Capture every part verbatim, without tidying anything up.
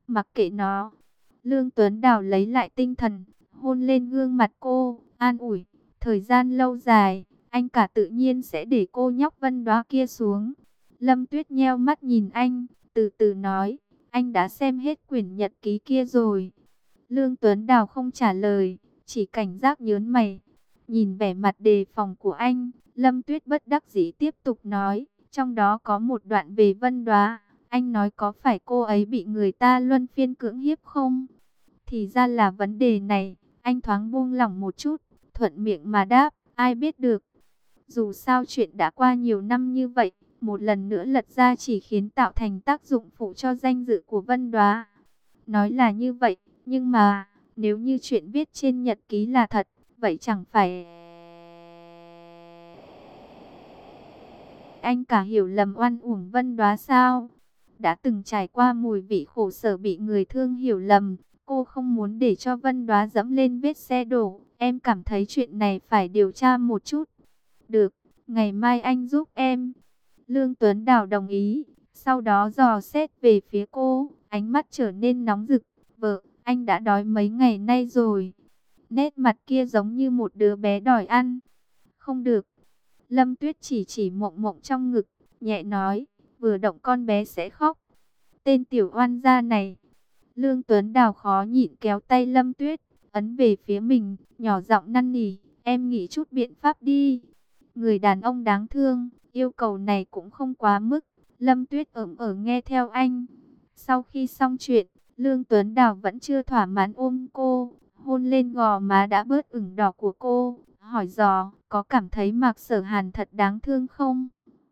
Mặc kệ nó. Lương Tuấn Đào lấy lại tinh thần, hôn lên gương mặt cô, an ủi. Thời gian lâu dài, anh cả tự nhiên sẽ để cô nhóc Vân Đóa kia xuống. Lâm Tuyết nheo mắt nhìn anh, từ từ nói, anh đã xem hết quyển nhật ký kia rồi. Lương Tuấn Đào không trả lời, chỉ cảnh giác nhớn mày. Nhìn vẻ mặt đề phòng của anh, Lâm Tuyết bất đắc dĩ tiếp tục nói, trong đó có một đoạn về Vân Đóa. Anh nói có phải cô ấy bị người ta luân phiên cưỡng hiếp không? Thì ra là vấn đề này, anh thoáng buông lỏng một chút, thuận miệng mà đáp, ai biết được. Dù sao chuyện đã qua nhiều năm như vậy, một lần nữa lật ra chỉ khiến tạo thành tác dụng phụ cho danh dự của Vân Đóa. Nói là như vậy, nhưng mà, nếu như chuyện viết trên nhật ký là thật, vậy chẳng phải anh cả hiểu lầm oan uổng Vân Đóa sao? Đã từng trải qua mùi vị khổ sở bị người thương hiểu lầm, cô không muốn để cho Vân Đóa dẫm lên vết xe đổ. Em cảm thấy chuyện này phải điều tra một chút. Được, ngày mai anh giúp em. Lương Tuấn Đào đồng ý, sau đó dò xét về phía cô, ánh mắt trở nên nóng rực. Vợ, anh đã đói mấy ngày nay rồi. Nét mặt kia giống như một đứa bé đòi ăn. Không được. Lâm Tuyết chỉ chỉ Mộng Mộng trong ngực, nhẹ nói, vừa động con bé sẽ khóc. Tên tiểu oan gia này. Lương Tuấn Đào khó nhịn kéo tay Lâm Tuyết, ấn về phía mình, nhỏ giọng năn nỉ, em nghĩ chút biện pháp đi. Người đàn ông đáng thương, yêu cầu này cũng không quá mức. Lâm Tuyết ẩm ở nghe theo anh. Sau khi xong chuyện, Lương Tuấn Đào vẫn chưa thỏa mãn ôm cô, hôn lên gò má đã bớt ửng đỏ của cô, hỏi dò, có cảm thấy Mạc Sở Hàn thật đáng thương không?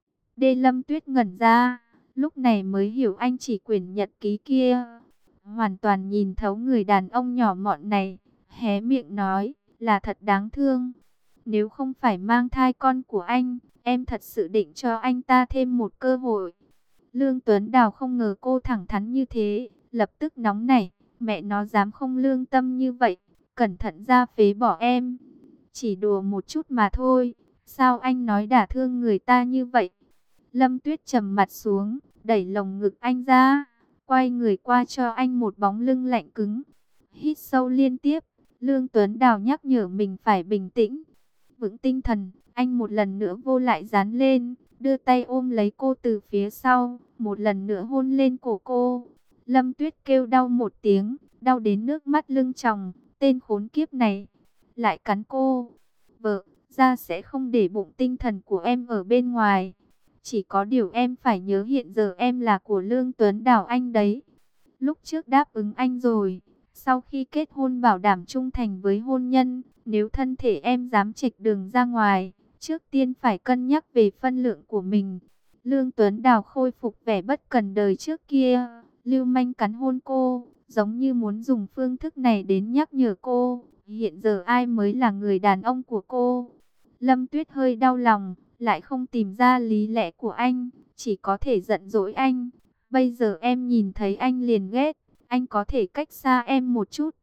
Đê Lâm Tuyết ngẩn ra, lúc này mới hiểu anh chỉ quyển nhật ký kia. Hoàn toàn nhìn thấu người đàn ông nhỏ mọn này, hé miệng nói, là thật đáng thương. Nếu không phải mang thai con của anh, em thật sự định cho anh ta thêm một cơ hội. Lương Tuấn Đào không ngờ cô thẳng thắn như thế, lập tức nóng nảy, mẹ nó dám không lương tâm như vậy, cẩn thận ra phế bỏ em. Chỉ đùa một chút mà thôi, sao anh nói đả thương người ta như vậy? Lâm Tuyết trầm mặt xuống, đẩy lồng ngực anh ra, quay người qua cho anh một bóng lưng lạnh cứng. Hít sâu liên tiếp, Lương Tuấn Đào nhắc nhở mình phải bình tĩnh. Vững tinh thần, anh một lần nữa vô lại dán lên, đưa tay ôm lấy cô từ phía sau, một lần nữa hôn lên cổ cô. Lâm Tuyết kêu đau một tiếng, đau đến nước mắt lưng tròng, tên khốn kiếp này lại cắn cô. Vợ, ra sẽ không để bụng tinh thần của em ở bên ngoài. Chỉ có điều em phải nhớ hiện giờ em là của Lương Tuấn Đào anh đấy. Lúc trước đáp ứng anh rồi, sau khi kết hôn bảo đảm trung thành với hôn nhân, nếu thân thể em dám chệch đường ra ngoài, trước tiên phải cân nhắc về phân lượng của mình. Lương Tuấn Đào khôi phục vẻ bất cần đời trước kia, lưu manh cắn hôn cô, giống như muốn dùng phương thức này đến nhắc nhở cô, hiện giờ ai mới là người đàn ông của cô. Lâm Tuyết hơi đau lòng, lại không tìm ra lý lẽ của anh, chỉ có thể giận dỗi anh. Bây giờ em nhìn thấy anh liền ghét, anh có thể cách xa em một chút.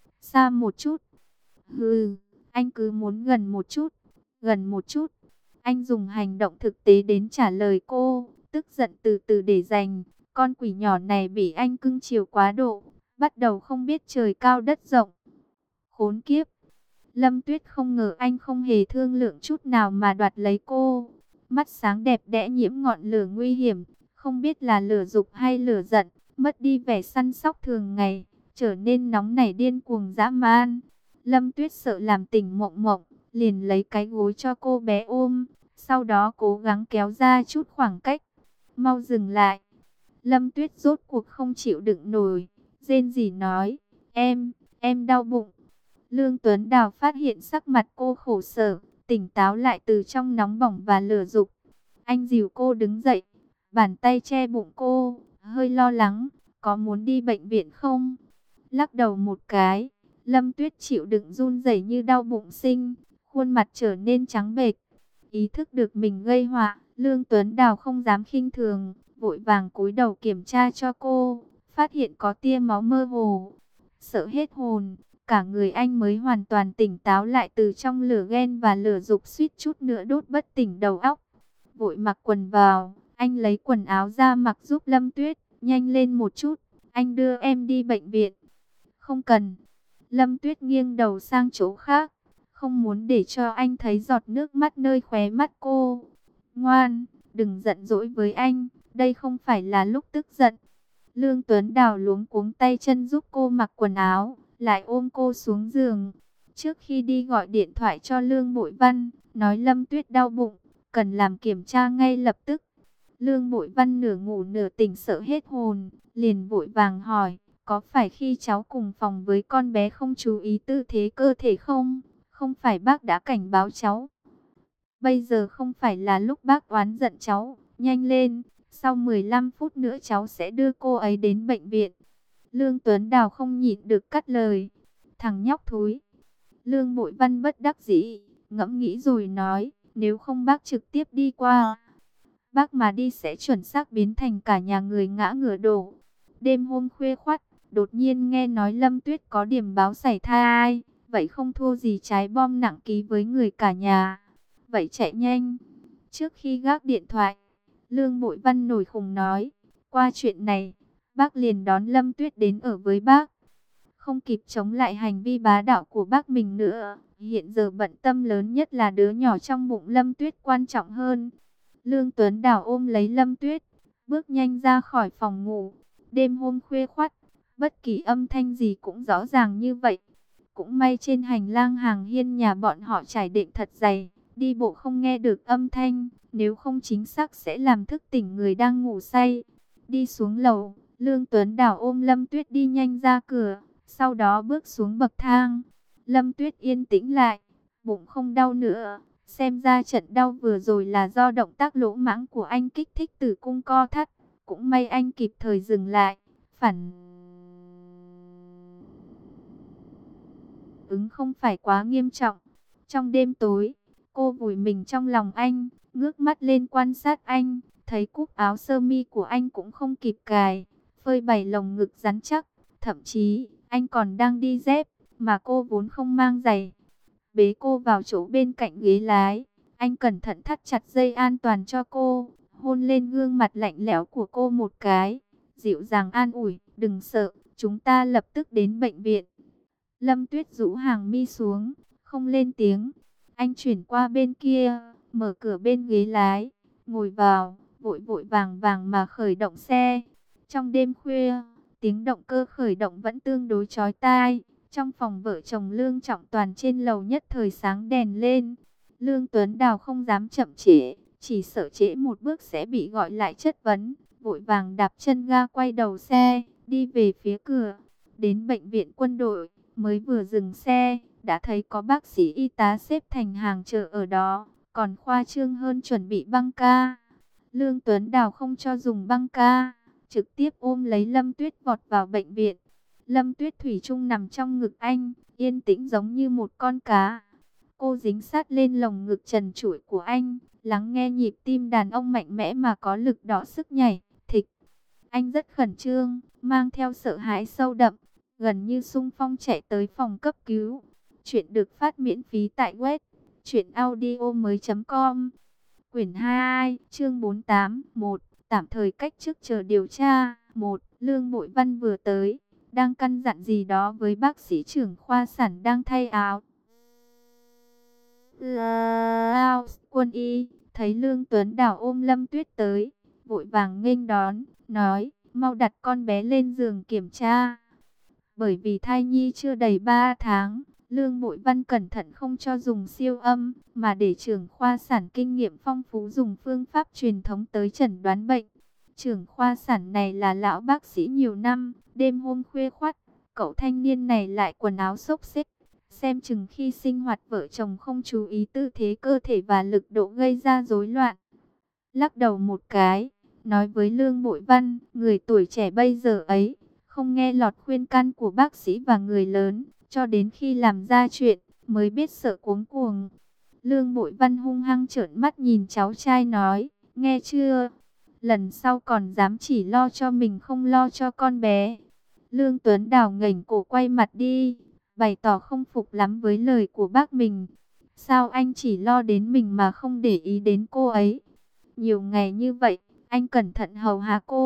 Xa một chút. Hừ, anh cứ muốn gần một chút, gần một chút. Anh dùng hành động thực tế đến trả lời cô, tức giận từ từ để dành. Con quỷ nhỏ này bị anh cưng chiều quá độ, bắt đầu không biết trời cao đất rộng. Khốn kiếp. Lâm Tuyết không ngờ anh không hề thương lượng chút nào mà đoạt lấy cô. Mắt sáng đẹp đẽ nhiễm ngọn lửa nguy hiểm, không biết là lửa dục hay lửa giận, mất đi vẻ săn sóc thường ngày, trở nên nóng nảy điên cuồng dã man. Lâm Tuyết sợ làm tỉnh Mộng Mộng, liền lấy cái gối cho cô bé ôm, sau đó cố gắng kéo ra chút khoảng cách. Mau dừng lại. Lâm Tuyết rốt cuộc không chịu đựng nổi, rên rỉ nói, em, em đau bụng. Lương Tuấn Đào phát hiện sắc mặt cô khổ sở, tỉnh táo lại từ trong nóng bỏng và lửa dục. Anh dìu cô đứng dậy, bàn tay che bụng cô, hơi lo lắng, có muốn đi bệnh viện không? Lắc đầu một cái, Lâm Tuyết chịu đựng run rẩy như đau bụng sinh, khuôn mặt trở nên trắng bệch. Ý thức được mình gây họa, Lương Tuấn Đào không dám khinh thường, vội vàng cúi đầu kiểm tra cho cô, phát hiện có tia máu mơ hồ. Sợ hết hồn, cả người anh mới hoàn toàn tỉnh táo lại từ trong lửa ghen và lửa dục suýt chút nữa đốt bất tỉnh đầu óc. Vội mặc quần vào, anh lấy quần áo ra mặc giúp Lâm Tuyết, nhanh lên một chút, anh đưa em đi bệnh viện. Không cần. Lâm Tuyết nghiêng đầu sang chỗ khác, không muốn để cho anh thấy giọt nước mắt nơi khóe mắt cô. Ngoan, đừng giận dỗi với anh, đây không phải là lúc tức giận. Lương Tuấn Đào luống cuống tay chân giúp cô mặc quần áo, lại ôm cô xuống giường. Trước khi đi gọi điện thoại cho Lương Bội Văn, nói Lâm Tuyết đau bụng, cần làm kiểm tra ngay lập tức. Lương Bội Văn nửa ngủ nửa tỉnh sợ hết hồn, liền vội vàng hỏi, có phải khi cháu cùng phòng với con bé không chú ý tư thế cơ thể không? Không phải bác đã cảnh báo cháu. Bây giờ không phải là lúc bác oán giận cháu, nhanh lên, sau mười lăm phút nữa cháu sẽ đưa cô ấy đến bệnh viện. Lương Tuấn Đào không nhịn được cắt lời, thằng nhóc thúi. Lương Bội Văn bất đắc dĩ, ngẫm nghĩ rồi nói, nếu không bác trực tiếp đi qua. Bác mà đi sẽ chuẩn xác biến thành cả nhà người ngã ngửa đổ. Đêm hôm khuya khoắt, đột nhiên nghe nói Lâm Tuyết có điểm báo sảy thai, vậy không thua gì trái bom nặng ký với người cả nhà. Vậy chạy nhanh. Trước khi gác điện thoại, Lương Bội Văn nổi khùng nói, qua chuyện này, bác liền đón Lâm Tuyết đến ở với bác. Không kịp chống lại hành vi bá đạo của bác mình nữa, hiện giờ bận tâm lớn nhất là đứa nhỏ trong bụng Lâm Tuyết quan trọng hơn. Lương Tuấn Đào ôm lấy Lâm Tuyết, bước nhanh ra khỏi phòng ngủ. Đêm hôm khuya khoắt, bất kỳ âm thanh gì cũng rõ ràng như vậy. Cũng may trên hành lang hàng hiên nhà bọn họ trải đệm thật dày, đi bộ không nghe được âm thanh, nếu không chính xác sẽ làm thức tỉnh người đang ngủ say. Đi xuống lầu, Lương Tuấn Đào ôm Lâm Tuyết đi nhanh ra cửa, sau đó bước xuống bậc thang. Lâm Tuyết yên tĩnh lại, bụng không đau nữa. Xem ra trận đau vừa rồi là do động tác lỗ mãng của anh kích thích tử cung co thắt. Cũng may anh kịp thời dừng lại. Phản ứng không phải quá nghiêm trọng. Trong đêm tối, cô vùi mình trong lòng anh, ngước mắt lên quan sát anh. Thấy cúc áo sơ mi của anh cũng không kịp cài, phơi bày lồng ngực rắn chắc. Thậm chí, anh còn đang đi dép, mà cô vốn không mang giày. Bế cô vào chỗ bên cạnh ghế lái, anh cẩn thận thắt chặt dây an toàn cho cô, hôn lên gương mặt lạnh lẽo của cô một cái, dịu dàng an ủi, đừng sợ, chúng ta lập tức đến bệnh viện. Lâm Tuyết rũ hàng mi xuống, không lên tiếng. Anh chuyển qua bên kia, mở cửa bên ghế lái, ngồi vào, vội vội vàng vàng mà khởi động xe. Trong đêm khuya, tiếng động cơ khởi động vẫn tương đối chói tai. Trong phòng vợ chồng Lương Trọng Toàn trên lầu nhất thời sáng đèn lên. Lương Tuấn Đào không dám chậm trễ, chỉ sợ trễ một bước sẽ bị gọi lại chất vấn. Vội vàng đạp chân ga quay đầu xe, đi về phía cửa. Đến bệnh viện quân đội, mới vừa dừng xe, đã thấy có bác sĩ y tá xếp thành hàng chờ ở đó. Còn khoa trương hơn chuẩn bị băng ca. Lương Tuấn Đào không cho dùng băng ca, trực tiếp ôm lấy Lâm Tuyết vọt vào bệnh viện. Lâm Tuyết thủy chung nằm trong ngực anh, yên tĩnh giống như một con cá. Cô dính sát lên lồng ngực trần trụi của anh, lắng nghe nhịp tim đàn ông mạnh mẽ mà có lực đỏ sức nhảy, thịch. Anh rất khẩn trương, mang theo sợ hãi sâu đậm, gần như xung phong chạy tới phòng cấp cứu. Chuyện được phát miễn phí tại web truyện audio mới chấm com. Quyển hai, chương bốn mươi tám, một, tạm thời cách chức chờ điều tra. Một, Lương Bội Văn vừa tới, đang căn dặn gì đó với bác sĩ trưởng khoa sản đang thay áo. Lao, quân y, thấy Lương Tuấn Đào ôm Lâm Tuyết tới, vội vàng nghênh đón, nói, mau đặt con bé lên giường kiểm tra. Bởi vì thai nhi chưa đầy ba tháng, Lương Bội Văn cẩn thận không cho dùng siêu âm, mà để trưởng khoa sản kinh nghiệm phong phú dùng phương pháp truyền thống tới chẩn đoán bệnh. Trưởng khoa sản này là lão bác sĩ nhiều năm, đêm hôm khuya khoắt, cậu thanh niên này lại quần áo xốc xếch, xem chừng khi sinh hoạt vợ chồng không chú ý tư thế cơ thể và lực độ gây ra rối loạn. Lắc đầu một cái, nói với Lương Bội Văn, người tuổi trẻ bây giờ ấy, không nghe lọt khuyên can của bác sĩ và người lớn, cho đến khi làm ra chuyện, mới biết sợ cuống cuồng. Lương Bội Văn hung hăng trợn mắt nhìn cháu trai nói, nghe chưa? Lần sau còn dám chỉ lo cho mình không lo cho con bé. Lương Tuấn Đào ngẩng cổ quay mặt đi, bày tỏ không phục lắm với lời của bác mình. Sao anh chỉ lo đến mình mà không để ý đến cô ấy? Nhiều ngày như vậy, anh cẩn thận hầu hạ cô,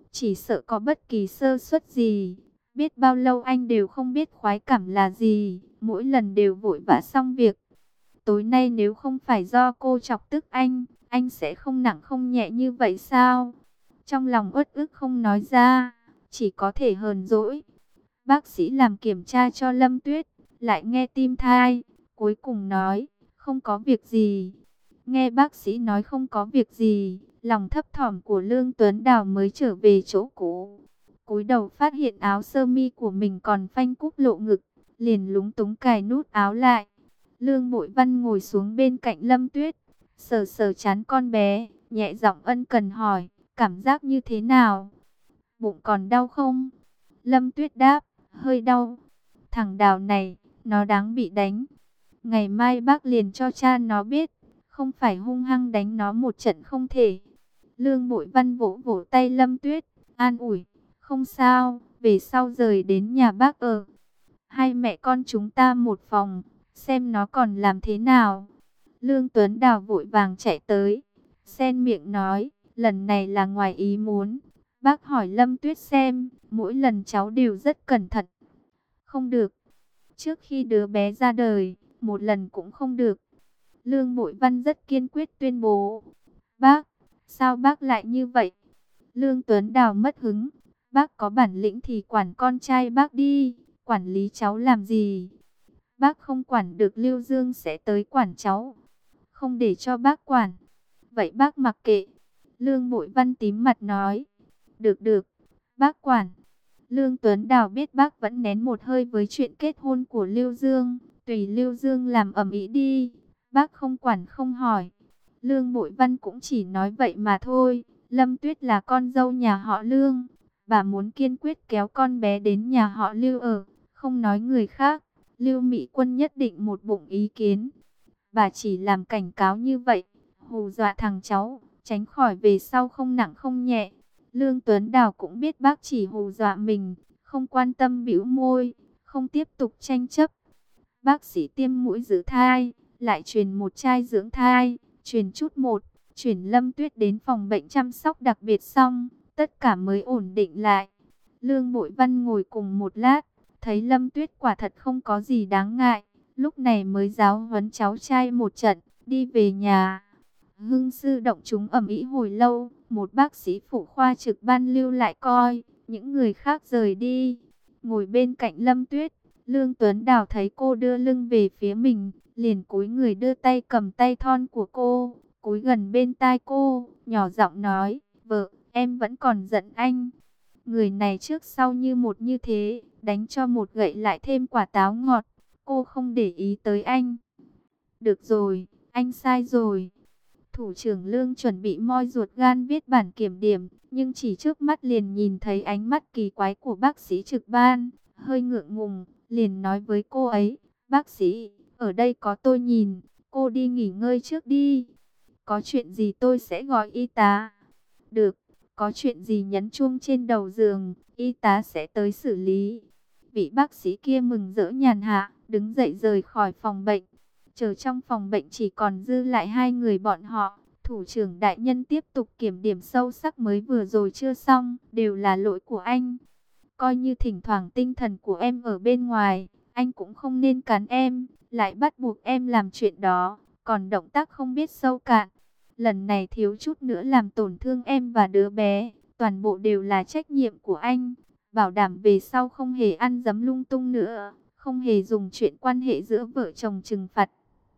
chỉ sợ có bất kỳ sơ suất gì. Biết bao lâu anh đều không biết khoái cảm là gì, mỗi lần đều vội vã xong việc. Tối nay nếu không phải do cô chọc tức anh, anh sẽ không nặng không nhẹ như vậy sao? Trong lòng uất ức không nói ra, chỉ có thể hờn dỗi. Bác sĩ làm kiểm tra cho Lâm Tuyết, lại nghe tim thai, cuối cùng nói, không có việc gì. Nghe bác sĩ nói không có việc gì, lòng thấp thỏm của Lương Tuấn Đào mới trở về chỗ cũ. Cúi đầu phát hiện áo sơ mi của mình còn phanh cúc lộ ngực, liền lúng túng cài nút áo lại. Lương Bội Văn ngồi xuống bên cạnh Lâm Tuyết, sờ sờ trán con bé, nhẹ giọng ân cần hỏi, cảm giác như thế nào? Bụng còn đau không? Lâm Tuyết đáp, hơi đau. Thằng Đào này, nó đáng bị đánh. Ngày mai bác liền cho cha nó biết, không phải hung hăng đánh nó một trận không thể. Lương Bội Văn vỗ vỗ tay Lâm Tuyết, an ủi, không sao, về sau rời đến nhà bác ở. Hai mẹ con chúng ta một phòng, xem nó còn làm thế nào. Lương Tuấn Đào vội vàng chạy tới, xen miệng nói, lần này là ngoài ý muốn. Bác hỏi Lâm Tuyết xem, mỗi lần cháu đều rất cẩn thận. Không được, trước khi đứa bé ra đời, một lần cũng không được. Lương Bội Văn rất kiên quyết tuyên bố. Bác, sao bác lại như vậy? Lương Tuấn Đào mất hứng. Bác có bản lĩnh thì quản con trai bác đi, quản lý cháu làm gì? Bác không quản được Lưu Dương sẽ tới quản cháu. Không để cho bác quản. Vậy bác mặc kệ. Lương Bội Văn tím mặt nói. Được được, bác quản. Lương Tuấn Đào biết bác vẫn nén một hơi với chuyện kết hôn của Lưu Dương. Tùy Lưu Dương làm ầm ĩ đi. Bác không quản không hỏi. Lương Bội Văn cũng chỉ nói vậy mà thôi. Lâm Tuyết là con dâu nhà họ Lương. Bà muốn kiên quyết kéo con bé đến nhà họ Lưu ở. Không nói người khác. Lưu Mỹ Quân nhất định một bụng ý kiến. Bà chỉ làm cảnh cáo như vậy. Hù dọa thằng cháu. Tránh khỏi về sau không nặng không nhẹ. Lương Tuấn Đào cũng biết bác chỉ hù dọa mình. Không quan tâm bĩu môi. Không tiếp tục tranh chấp. Bác sĩ tiêm mũi giữ thai. Lại truyền một chai dưỡng thai. Truyền chút một. Chuyển Lâm Tuyết đến phòng bệnh chăm sóc đặc biệt xong. Tất cả mới ổn định lại. Lương Bội Văn ngồi cùng một lát. Thấy Lâm Tuyết quả thật không có gì đáng ngại. Lúc này mới giáo huấn cháu trai một trận. Đi về nhà. Hưng sư động chúng ầm ĩ hồi lâu. Một bác sĩ phụ khoa trực ban lưu lại coi. Những người khác rời đi. Ngồi bên cạnh Lâm Tuyết. Lương Tuấn Đào thấy cô đưa lưng về phía mình. Liền cúi người đưa tay cầm tay thon của cô. Cúi gần bên tai cô. Nhỏ giọng nói. Vợ, em vẫn còn giận anh. Người này trước sau như một như thế. Đánh cho một gậy lại thêm quả táo ngọt. Cô không để ý tới anh. Được rồi, anh sai rồi. Thủ trưởng Lương chuẩn bị moi ruột gan viết bản kiểm điểm. Nhưng chỉ trước mắt liền nhìn thấy ánh mắt kỳ quái của bác sĩ trực ban. Hơi ngượng ngùng, liền nói với cô ấy. Bác sĩ, ở đây có tôi nhìn. Cô đi nghỉ ngơi trước đi. Có chuyện gì tôi sẽ gọi y tá. Được, có chuyện gì nhấn chuông trên đầu giường. Y tá sẽ tới xử lý. Vị bác sĩ kia mừng rỡ nhàn hạ, đứng dậy rời khỏi phòng bệnh. Chờ trong phòng bệnh chỉ còn dư lại hai người bọn họ. Thủ trưởng đại nhân tiếp tục kiểm điểm sâu sắc mới vừa rồi chưa xong. Đều là lỗi của anh. Coi như thỉnh thoảng tinh thần của em ở bên ngoài. Anh cũng không nên cắn em. Lại bắt buộc em làm chuyện đó. Còn động tác không biết sâu cạn. Lần này thiếu chút nữa làm tổn thương em và đứa bé. Toàn bộ đều là trách nhiệm của anh. Bảo đảm về sau không hề ăn dấm lung tung nữa. Không hề dùng chuyện quan hệ giữa vợ chồng trừng phạt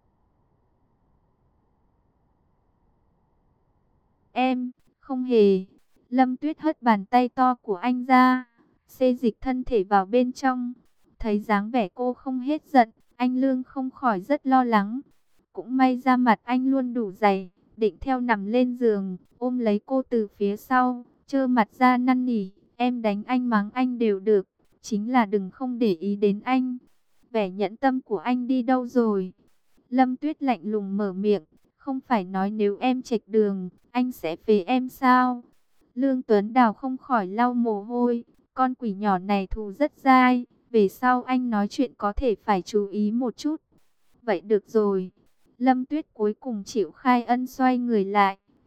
em. Không hề. Lâm Tuyết hất bàn tay to của anh ra. Xê dịch thân thể vào bên trong. Thấy dáng vẻ cô không hết giận. Anh Lương không khỏi rất lo lắng. Cũng may ra mặt anh luôn đủ dày. Định theo nằm lên giường. Ôm lấy cô từ phía sau. Trơ mặt ra năn nỉ. Em đánh anh mắng anh đều được. Chính là đừng không để ý đến anh. Vẻ nhẫn tâm của anh đi đâu rồi? Lâm Tuyết lạnh lùng mở miệng. Không phải nói nếu em chệch đường, anh sẽ phế em sao? Lương Tuấn Đào không khỏi lau mồ hôi. Con quỷ nhỏ này thù rất dai. Về sau anh nói chuyện có thể phải chú ý một chút. Vậy được rồi. Lâm Tuyết cuối cùng chịu khai ân xoay người lại.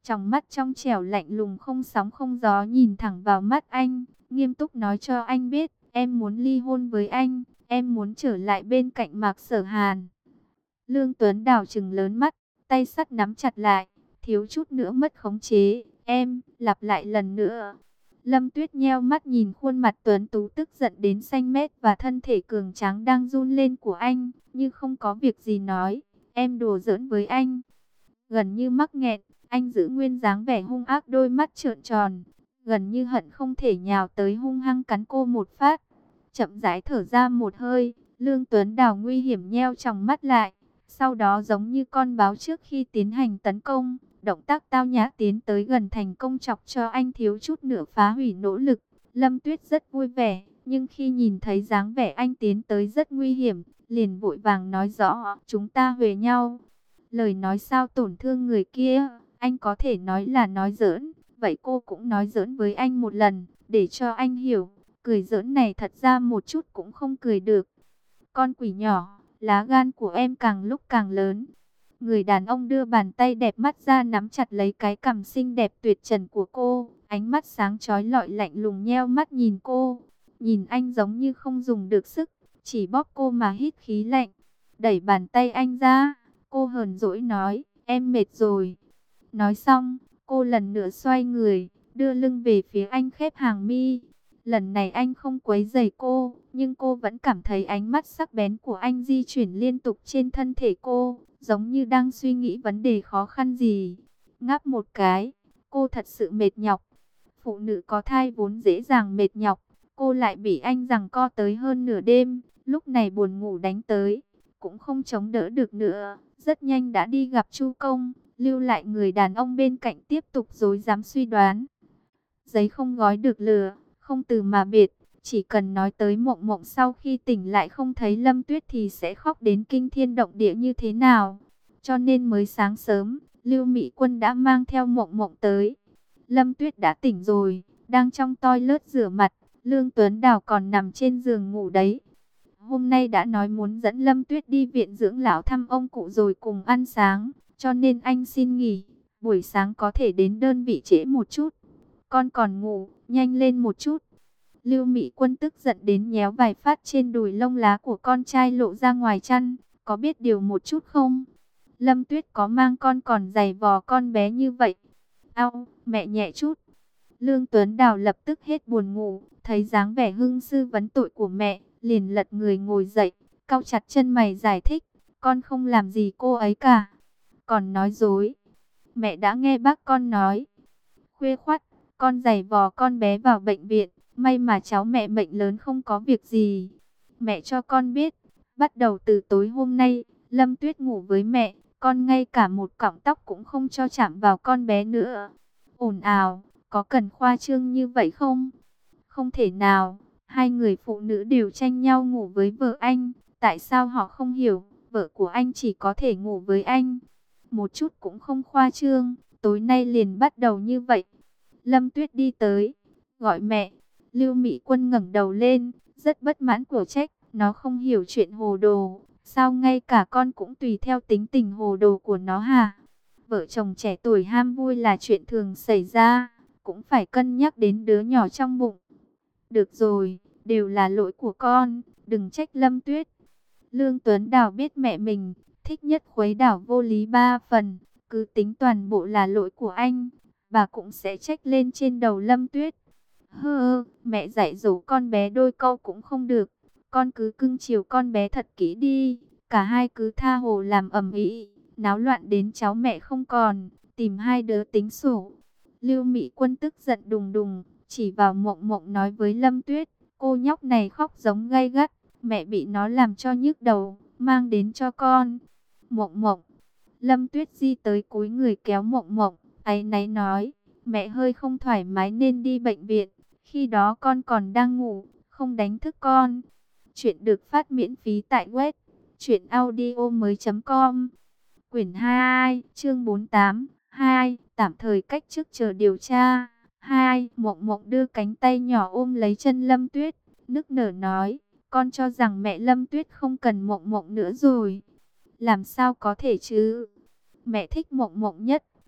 Trong mắt trong trẻo lạnh lùng không sóng không gió nhìn thẳng vào mắt anh, nghiêm túc nói cho anh biết, em muốn ly hôn với anh, em muốn trở lại bên cạnh Mạc Sở Hàn. Lương Tuấn Đào trừng lớn mắt, tay sắt nắm chặt lại, thiếu chút nữa mất khống chế, em, lặp lại lần nữa. Lâm Tuyết nheo mắt nhìn khuôn mặt tuấn tú tức giận đến xanh mét và thân thể cường tráng đang run lên của anh, như không có việc gì nói, em đùa giỡn với anh. Gần như mắc nghẹn, anh giữ nguyên dáng vẻ hung ác, đôi mắt trợn tròn, gần như hận không thể nhào tới hung hăng cắn cô một phát. Chậm rãi thở ra một hơi, Lương Tuấn Đào nguy hiểm nheo tròng mắt lại, sau đó giống như con báo trước khi tiến hành tấn công, động tác tao nhã tiến tới gần thành công chọc cho anh thiếu chút nữa phá hủy nỗ lực. Lâm Tuyết rất vui vẻ, nhưng khi nhìn thấy dáng vẻ anh tiến tới rất nguy hiểm, liền vội vàng nói rõ, chúng ta huề nhau. Lời nói sao tổn thương người kia, anh có thể nói là nói giỡn, vậy cô cũng nói giỡn với anh một lần, để cho anh hiểu, cười giỡn này thật ra một chút cũng không cười được. Con quỷ nhỏ, lá gan của em càng lúc càng lớn. Người đàn ông đưa bàn tay đẹp mắt ra nắm chặt lấy cái cằm xinh đẹp tuyệt trần của cô, ánh mắt sáng chói lọi lạnh lùng nheo mắt nhìn cô. Nhìn anh giống như không dùng được sức, chỉ bóp cô mà hít khí lạnh. Đẩy bàn tay anh ra, cô hờn dỗi nói, em mệt rồi. Nói xong, cô lần nữa xoay người, đưa lưng về phía anh khép hàng mi. Lần này anh không quấy rầy cô, nhưng cô vẫn cảm thấy ánh mắt sắc bén của anh di chuyển liên tục trên thân thể cô, giống như đang suy nghĩ vấn đề khó khăn gì. Ngáp một cái, cô thật sự mệt nhọc. Phụ nữ có thai vốn dễ dàng mệt nhọc, cô lại bị anh giằng co tới hơn nửa đêm, lúc này buồn ngủ đánh tới, cũng không chống đỡ được nữa, rất nhanh đã đi gặp Chu Công, lưu lại người đàn ông bên cạnh tiếp tục rối rắm suy đoán. Giấy không gói được lửa, không từ mà biệt, chỉ cần nói tới Mộng Mộng sau khi tỉnh lại không thấy Lâm Tuyết thì sẽ khóc đến kinh thiên động địa như thế nào. Cho nên mới sáng sớm, Lưu Mỹ Quân đã mang theo Mộng Mộng tới. Lâm Tuyết đã tỉnh rồi, đang trong toilet rửa mặt, Lương Tuấn Đào còn nằm trên giường ngủ đấy. Hôm nay đã nói muốn dẫn Lâm Tuyết đi viện dưỡng lão thăm ông cụ rồi cùng ăn sáng, cho nên anh xin nghỉ, buổi sáng có thể đến đơn vị trễ một chút. Con còn ngủ, nhanh lên một chút. Lưu Mỹ Quân tức giận đến nhéo vài phát trên đùi lông lá của con trai lộ ra ngoài chăn, có biết điều một chút không? Lâm Tuyết có mang con còn giày vò con bé như vậy. Ao, mẹ nhẹ chút. Lương Tuấn Đào lập tức hết buồn ngủ, thấy dáng vẻ hưng sư vấn tội của mẹ, liền lật người ngồi dậy, cau chặt chân mày giải thích, con không làm gì cô ấy cả. Còn nói dối. Mẹ đã nghe bác con nói. Khuya khoắt, con giày vò con bé vào bệnh viện, may mà cháu mẹ mệnh lớn không có việc gì. Mẹ cho con biết, bắt đầu từ tối hôm nay, Lâm Tuyết ngủ với mẹ, con ngay cả một cọng tóc cũng không cho chạm vào con bé nữa. Ồn ào, có cần khoa trương như vậy không? Không thể nào, hai người phụ nữ đều tranh nhau ngủ với vợ anh, tại sao họ không hiểu, vợ của anh chỉ có thể ngủ với anh. Một chút cũng không khoa trương, tối nay liền bắt đầu như vậy. Lâm Tuyết đi tới, gọi mẹ. Lưu Mỹ Quân ngẩng đầu lên, rất bất mãn của trách, nó không hiểu chuyện hồ đồ, sao ngay cả con cũng tùy theo tính tình hồ đồ của nó hả? Vợ chồng trẻ tuổi ham vui là chuyện thường xảy ra, cũng phải cân nhắc đến đứa nhỏ trong bụng. Được rồi, đều là lỗi của con, đừng trách Lâm Tuyết. Lương Tuấn Đào biết mẹ mình thích nhất khuấy đảo vô lý ba phần, cứ tính toàn bộ là lỗi của anh, bà cũng sẽ trách lên trên đầu Lâm Tuyết. Hơ, mẹ dạy dỗ con bé đôi câu cũng không được, con cứ cưng chiều con bé thật kỹ đi. Cả hai cứ tha hồ làm ầm ĩ, náo loạn đến cháu mẹ không còn, tìm hai đứa tính sổ. Lưu Mỹ Quân tức giận đùng đùng, chỉ vào Mộng Mộng nói với Lâm Tuyết, cô nhóc này khóc giống gay gắt, mẹ bị nó làm cho nhức đầu, mang đến cho con. Mộng Mộng, Lâm Tuyết di tới cúi người kéo Mộng Mộng, áy náy nói, mẹ hơi không thoải mái nên đi bệnh viện, khi đó con còn đang ngủ, không đánh thức con. Chuyện được phát miễn phí tại web truyện audio mới chấm com. Quyển hai, chương bốn mươi tám, hai, tạm thời cách chức chờ điều tra. hai, Mộng Mộng đưa cánh tay nhỏ ôm lấy chân Lâm Tuyết, nức nở nói, con cho rằng mẹ Lâm Tuyết không cần Mộng Mộng nữa rồi. Làm sao có thể chứ? Mẹ thích Mộng Mộng nhất,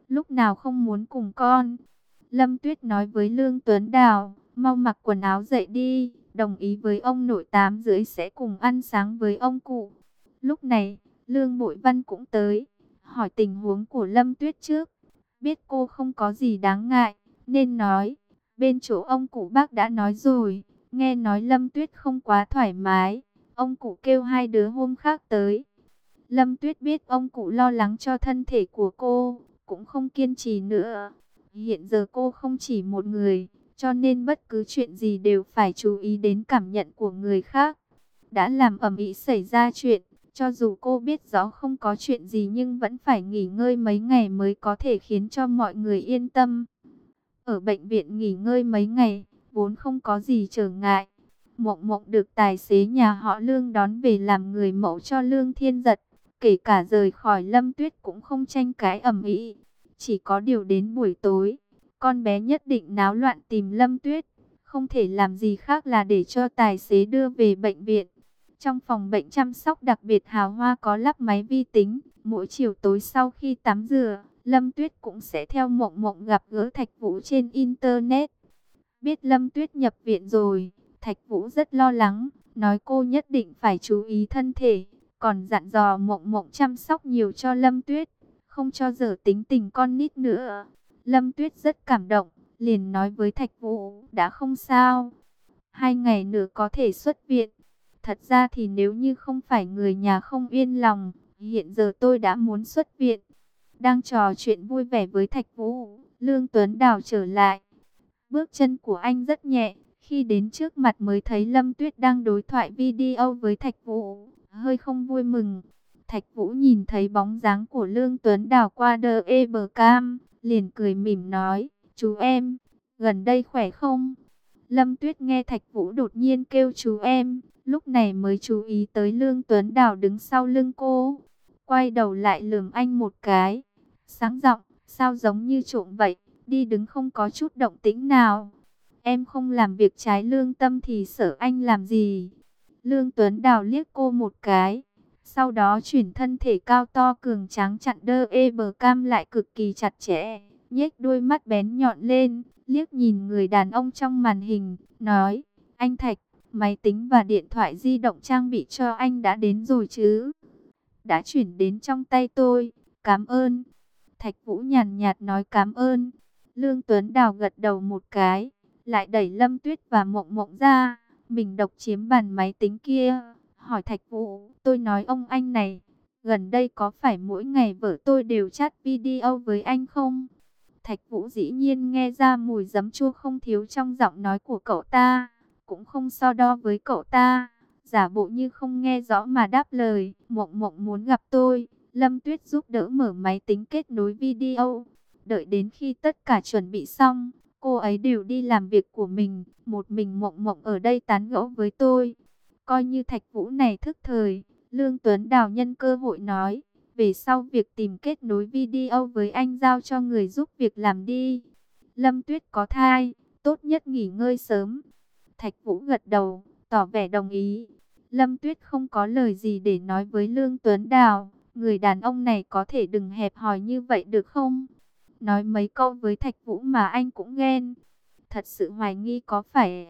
lúc nào không muốn cùng con. Lâm Tuyết nói với Lương Tuấn Đào, mau mặc quần áo dậy đi, đồng ý với ông nội tám rưỡi sẽ cùng ăn sáng với ông cụ. Lúc này, Lương Bội Văn cũng tới, hỏi tình huống của Lâm Tuyết trước. Biết cô không có gì đáng ngại, nên nói, bên chỗ ông cụ bác đã nói rồi, nghe nói Lâm Tuyết không quá thoải mái, ông cụ kêu hai đứa hôm khác tới. Lâm Tuyết biết ông cụ lo lắng cho thân thể của cô, cũng không kiên trì nữa. Hiện giờ cô không chỉ một người, cho nên bất cứ chuyện gì đều phải chú ý đến cảm nhận của người khác. Đã làm ầm ĩ xảy ra chuyện, cho dù cô biết rõ không có chuyện gì nhưng vẫn phải nghỉ ngơi mấy ngày mới có thể khiến cho mọi người yên tâm. Ở bệnh viện nghỉ ngơi mấy ngày, vốn không có gì trở ngại. Mộng Mộng được tài xế nhà họ Lương đón về làm người mẫu cho Lương Thiên Giật. Kể cả rời khỏi Lâm Tuyết cũng không tranh cãi ầm ĩ. Chỉ có điều đến buổi tối, con bé nhất định náo loạn tìm Lâm Tuyết. Không thể làm gì khác là để cho tài xế đưa về bệnh viện. Trong phòng bệnh chăm sóc đặc biệt hào hoa có lắp máy vi tính. Mỗi chiều tối sau khi tắm rửa, Lâm Tuyết cũng sẽ theo Mộng Mộng gặp gỡ Thạch Vũ trên Internet. Biết Lâm Tuyết nhập viện rồi, Thạch Vũ rất lo lắng, nói cô nhất định phải chú ý thân thể. Còn dặn dò Mộng Mộng chăm sóc nhiều cho Lâm Tuyết, không cho dở tính tình con nít nữa. Lâm Tuyết rất cảm động, liền nói với Thạch Vũ, đã không sao. Hai ngày nữa có thể xuất viện. Thật ra thì nếu như không phải người nhà không yên lòng, hiện giờ tôi đã muốn xuất viện. Đang trò chuyện vui vẻ với Thạch Vũ, Lương Tuấn Đào trở lại. Bước chân của anh rất nhẹ, khi đến trước mặt mới thấy Lâm Tuyết đang đối thoại video với Thạch Vũ, hơi không vui mừng. Thạch Vũ nhìn thấy bóng dáng của Lương Tuấn Đào qua đờ e bờ cam, liền cười mỉm nói, chú em, gần đây khỏe không? Lâm Tuyết nghe Thạch Vũ đột nhiên kêu chú em, lúc này mới chú ý tới Lương Tuấn Đào đứng sau lưng cô. Quay đầu lại lườm anh một cái, sáng giọng, sao giống như trộm vậy, đi đứng không có chút động tĩnh nào. Em không làm việc trái lương tâm thì sợ anh làm gì? Lương Tuấn Đào liếc cô một cái, sau đó chuyển thân thể cao to cường tráng chặn đơ e bờ cam lại cực kỳ chặt chẽ, nhếch đôi mắt bén nhọn lên, liếc nhìn người đàn ông trong màn hình, nói, anh Thạch, máy tính và điện thoại di động trang bị cho anh đã đến rồi chứ? Đã chuyển đến trong tay tôi, cảm ơn. Thạch Vũ nhàn nhạt nói cảm ơn. Lương Tuấn Đào gật đầu một cái, lại đẩy Lâm Tuyết và Mộng Mộng ra, mình độc chiếm bàn máy tính kia. Hỏi Thạch Vũ, tôi nói ông anh này, gần đây có phải mỗi ngày vợ tôi đều chat video với anh không? Thạch Vũ dĩ nhiên nghe ra mùi giấm chua không thiếu trong giọng nói của cậu ta, cũng không so đo với cậu ta, giả bộ như không nghe rõ mà đáp lời, Mộng Mộng muốn gặp tôi. Lâm Tuyết giúp đỡ mở máy tính kết nối video. Đợi đến khi tất cả chuẩn bị xong, cô ấy đều đi làm việc của mình, một mình Mộng Mộng ở đây tán gẫu với tôi. Coi như Thạch Vũ này thức thời, Lương Tuấn Đào nhân cơ hội nói, về sau việc tìm kết nối video với anh giao cho người giúp việc làm đi. Lâm Tuyết có thai, tốt nhất nghỉ ngơi sớm. Thạch Vũ gật đầu, tỏ vẻ đồng ý. Lâm Tuyết không có lời gì để nói với Lương Tuấn Đào. Người đàn ông này có thể đừng hẹp hòi như vậy được không? Nói mấy câu với Thạch Vũ mà anh cũng ghen. Thật sự hoài nghi có phải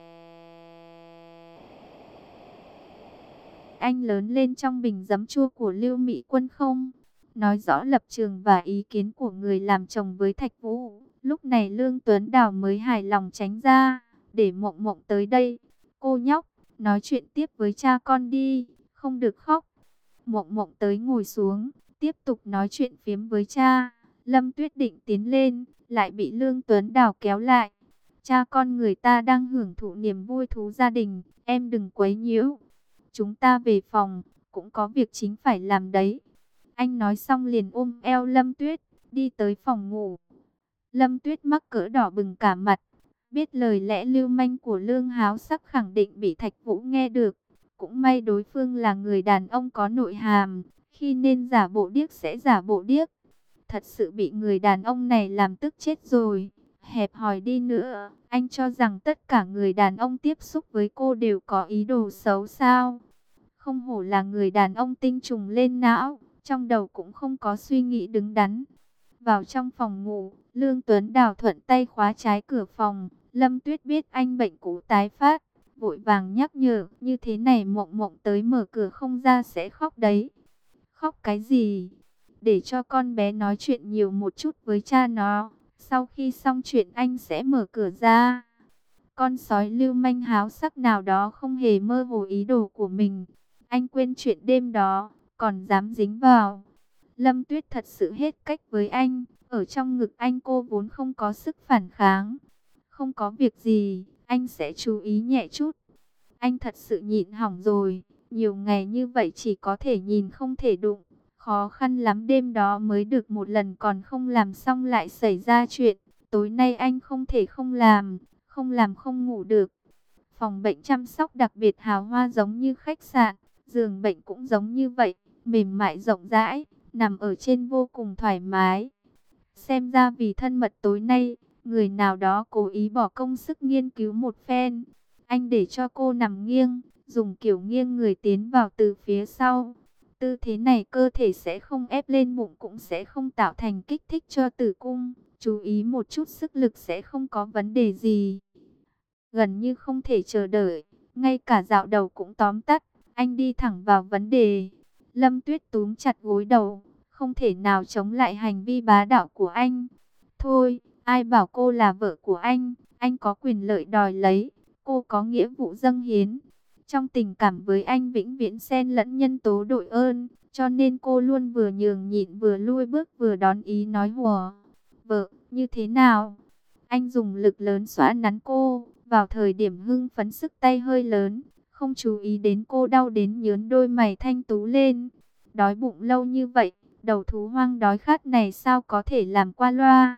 anh lớn lên trong bình giấm chua của Lưu Mỹ Quân không? Nói rõ lập trường và ý kiến của người làm chồng với Thạch Vũ. Lúc này Lương Tuấn Đào mới hài lòng tránh ra, để Mộng Mộng tới đây. Cô nhóc, nói chuyện tiếp với cha con đi, không được khóc. Mộng Mộng tới ngồi xuống, tiếp tục nói chuyện phiếm với cha. Lâm Tuyết định tiến lên, lại bị Lương Tuấn Đào kéo lại. Cha con người ta đang hưởng thụ niềm vui thú gia đình, em đừng quấy nhiễu. Chúng ta về phòng, cũng có việc chính phải làm đấy. Anh nói xong liền ôm eo Lâm Tuyết, đi tới phòng ngủ. Lâm Tuyết mắc cỡ đỏ bừng cả mặt. Biết lời lẽ lưu manh của Lương Háo Sắc khẳng định bị Thạch Vũ nghe được. Cũng may đối phương là người đàn ông có nội hàm, khi nên giả bộ điếc sẽ giả bộ điếc. Thật sự bị người đàn ông này làm tức chết rồi. Hẹp hòi đi nữa, anh cho rằng tất cả người đàn ông tiếp xúc với cô đều có ý đồ xấu sao? Không hổ là người đàn ông tinh trùng lên não, trong đầu cũng không có suy nghĩ đứng đắn. Vào trong phòng ngủ, Lương Tuấn Đào thuận tay khóa trái cửa phòng. Lâm Tuyết biết anh bệnh cũ tái phát, vội vàng nhắc nhở, như thế này Mộng Mộng tới mở cửa không ra sẽ khóc đấy. Khóc cái gì? Để cho con bé nói chuyện nhiều một chút với cha nó. Sau khi xong chuyện anh sẽ mở cửa ra. Con sói lưu manh háo sắc nào đó không hề mơ hồ ý đồ của mình. Anh quên chuyện đêm đó, còn dám dính vào. Lâm Tuyết thật sự hết cách với anh. Ở trong ngực anh cô vốn không có sức phản kháng. Không có việc gì, anh sẽ chú ý nhẹ chút. Anh thật sự nhịn hỏng rồi. Nhiều ngày như vậy chỉ có thể nhìn không thể đụng. Khó khăn lắm đêm đó mới được một lần, còn không làm xong lại xảy ra chuyện. Tối nay anh không thể không làm, không làm không ngủ được. Phòng bệnh chăm sóc đặc biệt hào hoa giống như khách sạn. Giường bệnh cũng giống như vậy, mềm mại rộng rãi, nằm ở trên vô cùng thoải mái. Xem ra vì thân mật tối nay, người nào đó cố ý bỏ công sức nghiên cứu một phen. Anh để cho cô nằm nghiêng, dùng kiểu nghiêng người tiến vào từ phía sau. Tư thế này cơ thể sẽ không ép lên bụng, cũng sẽ không tạo thành kích thích cho tử cung. Chú ý một chút sức lực sẽ không có vấn đề gì. Gần như không thể chờ đợi, ngay cả dạo đầu cũng tóm tắt. Anh đi thẳng vào vấn đề. Lâm Tuyết túm chặt gối đầu, không thể nào chống lại hành vi bá đạo của anh. Thôi, ai bảo cô là vợ của anh, anh có quyền lợi đòi lấy, cô có nghĩa vụ dâng hiến. Trong tình cảm với anh vĩnh viễn xen lẫn nhân tố đội ơn, cho nên cô luôn vừa nhường nhịn vừa lui bước vừa đón ý nói hùa. Vợ, như thế nào? Anh dùng lực lớn xóa nắn cô, vào thời điểm hưng phấn sức tay hơi lớn, không chú ý đến cô đau đến nhớn đôi mày thanh tú lên. Đói bụng lâu như vậy, đầu thú hoang đói khát này sao có thể làm qua loa.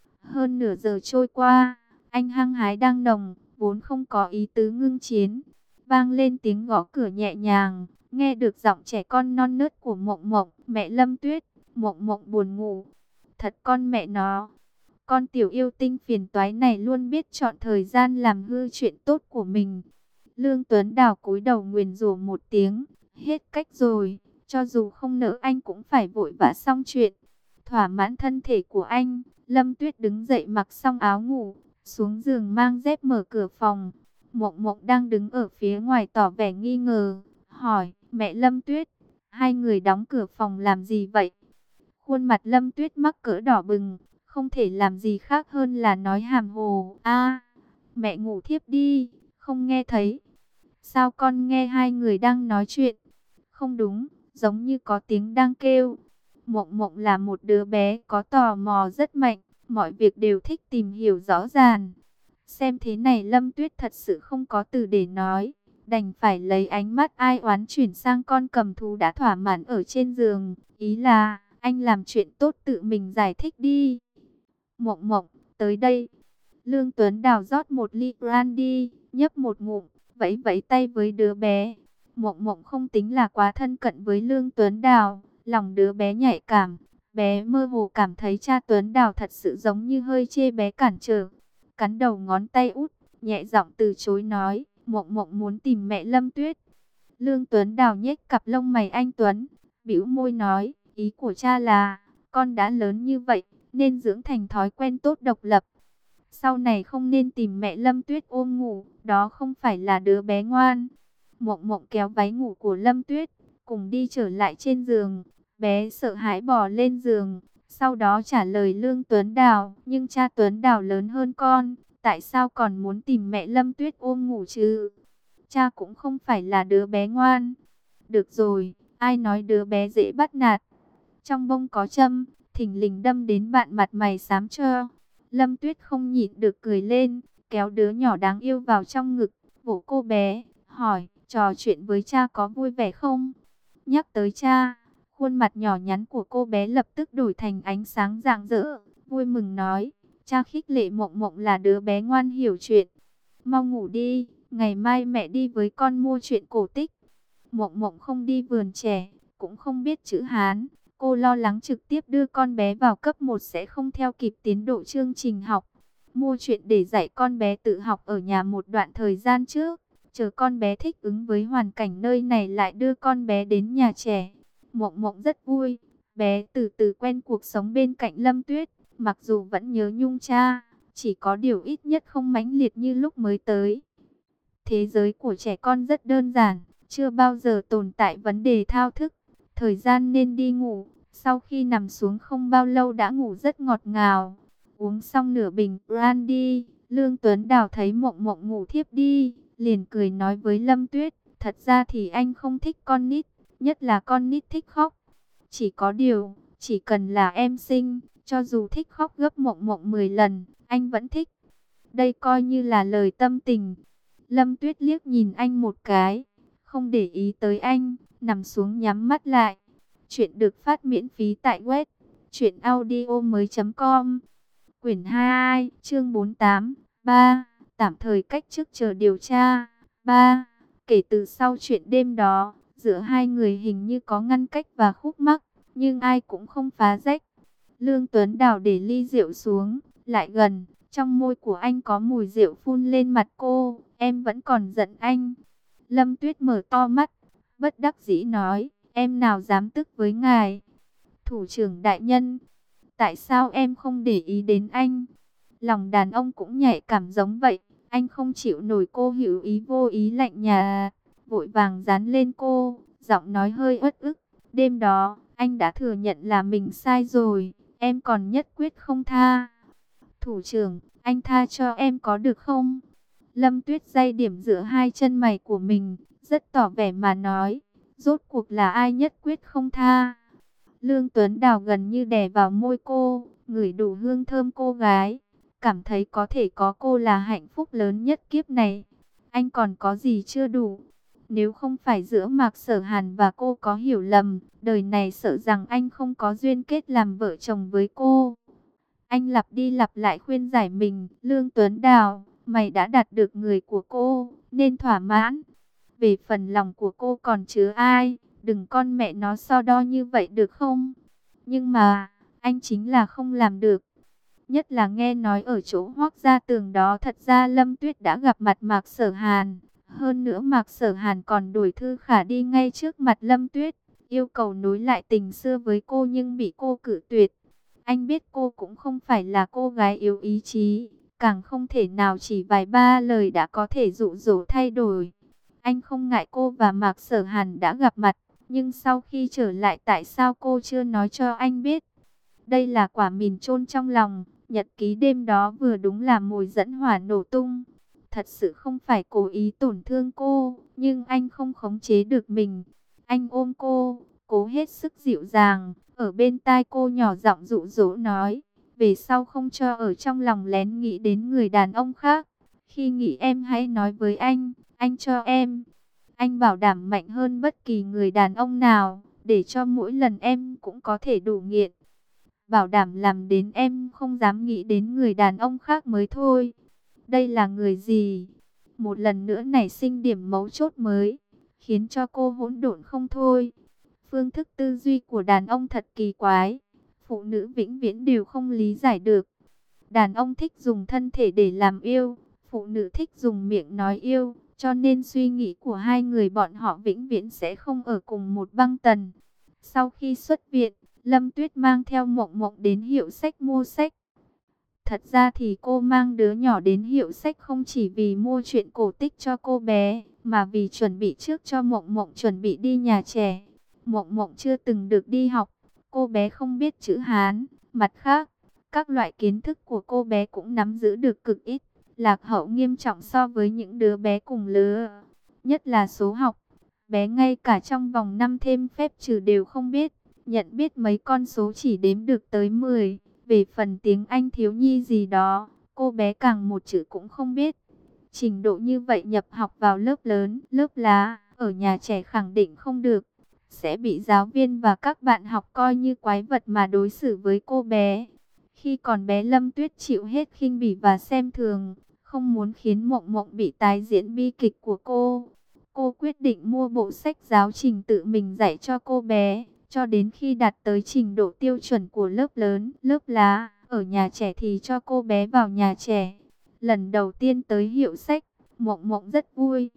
Hơn nửa giờ trôi qua, anh hăng hái đang nồng, vốn không có ý tứ ngưng chiến. Vang lên tiếng gõ cửa nhẹ nhàng, nghe được giọng trẻ con non nớt của Mộng Mộng. Mẹ Lâm Tuyết. Mộng Mộng buồn ngủ. Thật con mẹ nó. Con tiểu yêu tinh phiền toái này luôn biết chọn thời gian làm hư chuyện tốt của mình. Lương Tuấn Đào cúi đầu nguyền rủa một tiếng. Hết cách rồi, cho dù không nỡ anh cũng phải vội vã xong chuyện. Thỏa mãn thân thể của anh, Lâm Tuyết đứng dậy mặc xong áo ngủ, xuống giường mang dép mở cửa phòng. Mộng Mộng đang đứng ở phía ngoài tỏ vẻ nghi ngờ, hỏi, mẹ Lâm Tuyết, hai người đóng cửa phòng làm gì vậy? Khuôn mặt Lâm Tuyết mắc cỡ đỏ bừng, không thể làm gì khác hơn là nói hàm hồ, a, mẹ ngủ thiếp đi, không nghe thấy. Sao con nghe hai người đang nói chuyện? Không đúng, giống như có tiếng đang kêu. Mộng Mộng là một đứa bé có tò mò rất mạnh, mọi việc đều thích tìm hiểu rõ ràng. Xem thế này Lâm Tuyết thật sự không có từ để nói, đành phải lấy ánh mắt ai oán chuyển sang con cầm thú đã thỏa mãn ở trên giường. Ý là, anh làm chuyện tốt tự mình giải thích đi. Mộng Mộng, tới đây. Lương Tuấn Đào rót một ly brandy, nhấp một ngụm, vẫy vẫy tay với đứa bé. Mộng Mộng không tính là quá thân cận với Lương Tuấn Đào, lòng đứa bé nhạy cảm. Bé mơ hồ cảm thấy cha Tuấn Đào thật sự giống như hơi chê bé cản trở. Cắn đầu ngón tay út, nhẹ giọng từ chối nói, Mộng Mộng muốn tìm mẹ Lâm Tuyết. Lương Tuấn Đào nhếch cặp lông mày anh tuấn, bĩu môi nói, ý của cha là, con đã lớn như vậy, nên dưỡng thành thói quen tốt độc lập. Sau này không nên tìm mẹ Lâm Tuyết ôm ngủ, đó không phải là đứa bé ngoan. Mộng Mộng kéo váy ngủ của Lâm Tuyết, cùng đi trở lại trên giường. Bé sợ hãi bò lên giường, sau đó trả lời Lương Tuấn Đào, nhưng cha Tuấn Đào lớn hơn con, tại sao còn muốn tìm mẹ Lâm Tuyết ôm ngủ chứ? Cha cũng không phải là đứa bé ngoan. Được rồi, ai nói đứa bé dễ bắt nạt? Trong bông có châm, thình lình đâm đến bạn mặt mày xám cho. Lâm Tuyết không nhịn được cười lên, kéo đứa nhỏ đáng yêu vào trong ngực, vỗ cô bé, hỏi, trò chuyện với cha có vui vẻ không? Nhắc tới cha, khuôn mặt nhỏ nhắn của cô bé lập tức đổi thành ánh sáng rạng rỡ, vui mừng nói, cha khích lệ Mộng Mộng là đứa bé ngoan hiểu chuyện. Mau ngủ đi, ngày mai mẹ đi với con mua truyện cổ tích. Mộng Mộng không đi vườn trẻ, cũng không biết chữ Hán. Cô lo lắng trực tiếp đưa con bé vào cấp một sẽ không theo kịp tiến độ chương trình học. Mua truyện để dạy con bé tự học ở nhà một đoạn thời gian trước. Chờ con bé thích ứng với hoàn cảnh nơi này lại đưa con bé đến nhà trẻ. Mộng Mộng rất vui. Bé từ từ quen cuộc sống bên cạnh Lâm Tuyết, mặc dù vẫn nhớ nhung cha, chỉ có điều ít nhất không mãnh liệt như lúc mới tới. Thế giới của trẻ con rất đơn giản, chưa bao giờ tồn tại vấn đề thao thức. Thời gian nên đi ngủ, sau khi nằm xuống không bao lâu đã ngủ rất ngọt ngào. Uống xong nửa bình brandy, Lương Tuấn Đào thấy Mộng Mộng ngủ thiếp đi, liền cười nói với Lâm Tuyết, thật ra thì anh không thích con nít, nhất là con nít thích khóc. Chỉ có điều, chỉ cần là em xinh, cho dù thích khóc gấp Mộng Mộng mười lần, anh vẫn thích. Đây coi như là lời tâm tình. Lâm Tuyết liếc nhìn anh một cái, không để ý tới anh, nằm xuống nhắm mắt lại. Chuyện được phát miễn phí tại web truyện audio mới chấm com. Quyển hai, chương bốn mươi tám, ba, tạm thời cách chức chờ điều tra. ba. Kể từ sau chuyện đêm đó, giữa hai người hình như có ngăn cách và khúc mắc, nhưng ai cũng không phá rách. Lương Tuấn Đào để ly rượu xuống, lại gần, trong môi của anh có mùi rượu phun lên mặt cô, em vẫn còn giận anh. Lâm Tuyết mở to mắt, bất đắc dĩ nói, em nào dám tức với ngài. Thủ trưởng đại nhân, tại sao em không để ý đến anh? Lòng đàn ông cũng nhạy cảm giống vậy, anh không chịu nổi cô hữu ý vô ý lạnh nhà, vội vàng dán lên cô, giọng nói hơi uất ức. Đêm đó, anh đã thừa nhận là mình sai rồi, em còn nhất quyết không tha. Thủ trưởng, anh tha cho em có được không? Lâm Tuyết day điểm giữa hai chân mày của mình, rất tỏ vẻ mà nói, rốt cuộc là ai nhất quyết không tha. Lương Tuấn Đào gần như đè vào môi cô, ngửi đủ hương thơm cô gái, cảm thấy có thể có cô là hạnh phúc lớn nhất kiếp này. Anh còn có gì chưa đủ? Nếu không phải giữa Mạc Sở Hàn và cô có hiểu lầm, đời này sợ rằng anh không có duyên kết làm vợ chồng với cô. Anh lặp đi lặp lại khuyên giải mình, Lương Tuấn Đào, mày đã đạt được người của cô, nên thỏa mãn. Về phần lòng của cô còn chứa ai, đừng con mẹ nó so đo như vậy được không? Nhưng mà, anh chính là không làm được. Nhất là nghe nói ở chỗ Hoác Gia Tường đó thật ra Lâm Tuyết đã gặp mặt Mạc Sở Hàn. Hơn nữa Mạc Sở Hàn còn đổi Thư Khả đi ngay trước mặt Lâm Tuyết, yêu cầu nối lại tình xưa với cô nhưng bị cô cự tuyệt. Anh biết cô cũng không phải là cô gái yếu ý chí, càng không thể nào chỉ vài ba lời đã có thể dụ dỗ thay đổi. Anh không ngại cô và Mạc Sở Hàn đã gặp mặt, nhưng sau khi trở lại tại sao cô chưa nói cho anh biết? Đây là quả mìn chôn trong lòng, nhật ký đêm đó vừa đúng là mồi dẫn hỏa nổ tung. Thật sự không phải cố ý tổn thương cô, nhưng anh không khống chế được mình. Anh ôm cô, cố hết sức dịu dàng, ở bên tai cô nhỏ giọng dụ dỗ nói, về sau không cho ở trong lòng lén nghĩ đến người đàn ông khác. Khi nghĩ em hãy nói với anh, anh cho em. Anh bảo đảm mạnh hơn bất kỳ người đàn ông nào, để cho mỗi lần em cũng có thể đủ nghiện. Bảo đảm làm đến em không dám nghĩ đến người đàn ông khác mới thôi. Đây là người gì? Một lần nữa nảy sinh điểm mấu chốt mới, khiến cho cô hỗn độn không thôi. Phương thức tư duy của đàn ông thật kỳ quái, phụ nữ vĩnh viễn đều không lý giải được. Đàn ông thích dùng thân thể để làm yêu, phụ nữ thích dùng miệng nói yêu, cho nên suy nghĩ của hai người bọn họ vĩnh viễn sẽ không ở cùng một băng tần. Sau khi xuất viện, Lâm Tuyết mang theo Mộng Mộng đến hiệu sách mua sách. Thật ra thì cô mang đứa nhỏ đến hiệu sách không chỉ vì mua truyện cổ tích cho cô bé, mà vì chuẩn bị trước cho Mộng Mộng chuẩn bị đi nhà trẻ. Mộng Mộng chưa từng được đi học, cô bé không biết chữ Hán. Mặt khác, các loại kiến thức của cô bé cũng nắm giữ được cực ít, lạc hậu nghiêm trọng so với những đứa bé cùng lứa. Nhất là số học, bé ngay cả trong vòng năm thêm phép trừ đều không biết, nhận biết mấy con số chỉ đếm được tới mười. Về phần tiếng Anh thiếu nhi gì đó, cô bé càng một chữ cũng không biết. Trình độ như vậy nhập học vào lớp lớn, lớp lá, ở nhà trẻ khẳng định không được. Sẽ bị giáo viên và các bạn học coi như quái vật mà đối xử với cô bé. Khi còn bé Lâm Tuyết chịu hết khinh bỉ và xem thường, không muốn khiến Mộng Mộng bị tái diễn bi kịch của cô. Cô quyết định mua bộ sách giáo trình tự mình dạy cho cô bé, cho đến khi đạt tới trình độ tiêu chuẩn của lớp lớn, lớp lá, ở nhà trẻ thì cho cô bé vào nhà trẻ. Lần đầu tiên tới hiệu sách, Mộng Mộng rất vui.